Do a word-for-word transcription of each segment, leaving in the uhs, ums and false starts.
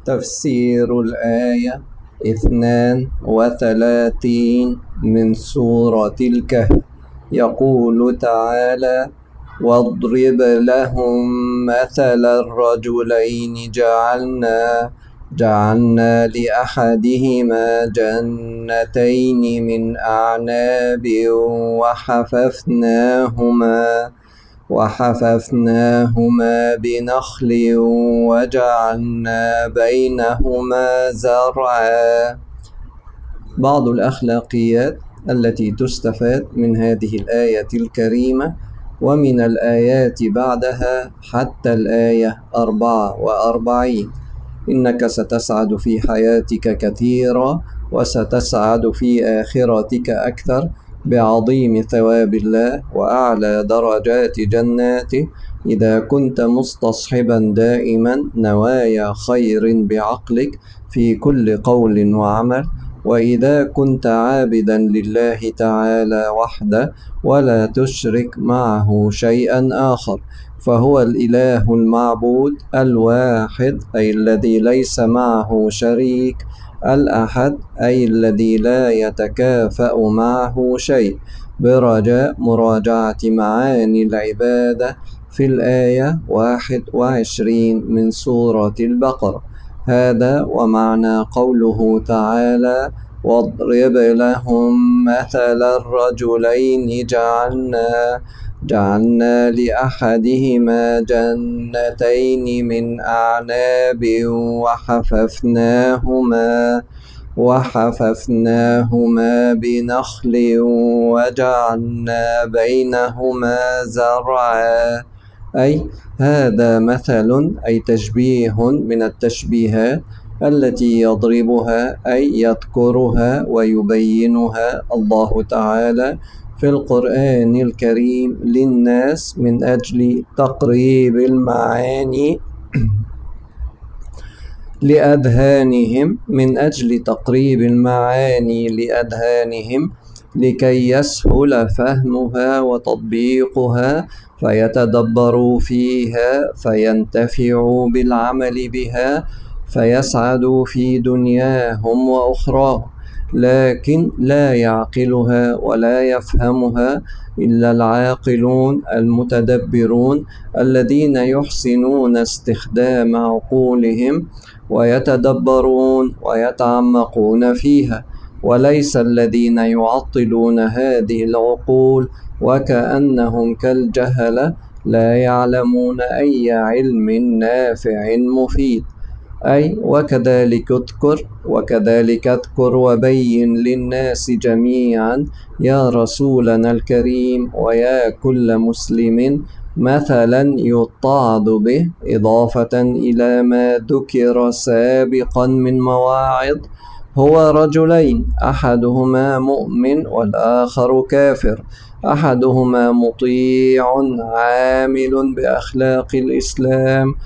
تفسير الآية اثنان وثلاثين من سورة الكهف. يقول تعالى: واضرب لهم مثل الرجلين جعلنا جعلنا لأحدهما جنتين من أعناب وحففناهما وحففناهما بنخل وجعلنا بينهما زرعا. بعض الأخلاقيات التي تستفاد من هذه الآية الكريمة ومن الآيات بعدها حتى الآية أربعة وأربعين: إنك ستسعد في حياتك كثيرا وستسعد في آخرتك أكثر بعظيم ثواب الله وأعلى درجات جناته إذا كنت مستصحبا دائما نوايا خير بعقلك في كل قول وعمل، وإذا كنت عابدا لله تعالى وحده ولا تشرك معه شيئا آخر، فهو الإله المعبود الواحد أي الذي ليس معه شريك، الأحد أي الذي لا يتكافأ معه شيء. برجاء مراجعة معاني العبادة في الآية واحد وعشرين من سورة البقرة. هذا ومعنى قوله تعالى: واضرب لهم مثل الرجلين جعلنا جعلنا لأحدهما جنتين من أعناب وحففناهما وحففناهما بنخل وجعلنا بينهما زرعا. أي هذا مثل أي تشبيه من التشبيهات التي يضربها أي يذكرها ويبينها الله تعالى في القرآن الكريم للناس من أجل تقريب المعاني لأذهانهم من أجل تقريب المعاني لأذهانهم لكي يسهل فهمها وتطبيقها فيتدبروا فيها فينتفعوا بالعمل بها فيسعدوا في دنياهم وأخراهم، لكن لا يعقلها ولا يفهمها إلا العاقلون المتدبرون الذين يحسنون استخدام عقولهم ويتدبرون ويتعمقون فيها، وليس الذين يعطلون هذه العقول وكأنهم كالجهلة لا يعلمون أي علم نافع مفيد. أي وكذلك اذكر وكذلك اذكر وبين للناس جميعا يا رسولنا الكريم ويا كل مسلم مثلا يتعظ به إضافة إلى ما ذكر سابقا من مواعظ، هو رجلين أحدهما مؤمن والآخر كافر، أحدهما مطيع عامل بأخلاق الإسلام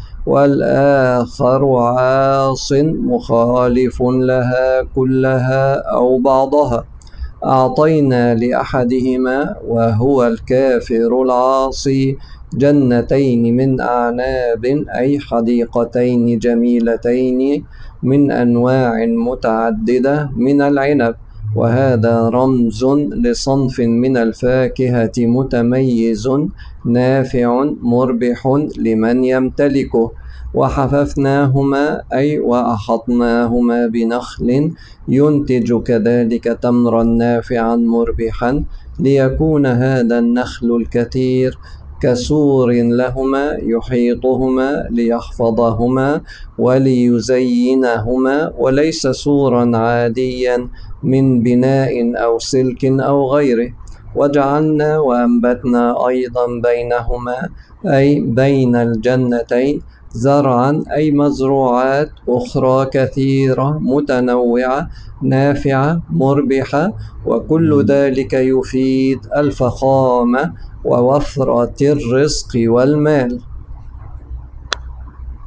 والآخر عاص مخالف لها كلها أو بعضها. أعطينا لأحدهما وهو الكافر العاصي جنتين من أعناب أي حديقتين جميلتين من أنواع متعددة من العنب، وهذا رمز لصنف من الفاكهة متميز نافع مربح لمن يمتلكه. وحففناهما أي وأحطناهما بنخل ينتج كذلك تمرا نافعا مربحا، ليكون هذا النخل الكثير كسور لهما يحيطهما ليحفظهما وليزينهما، وليس سورا عاديا من بناء أو سلك أو غيره. وجعلنا وأنبتنا أيضا بينهما أي بين الجنتين زرعا أي مزروعات أخرى كثيرة متنوعة نافعة مربحة، وكل ذلك يفيد الفخامة ووفرة الرزق والمال.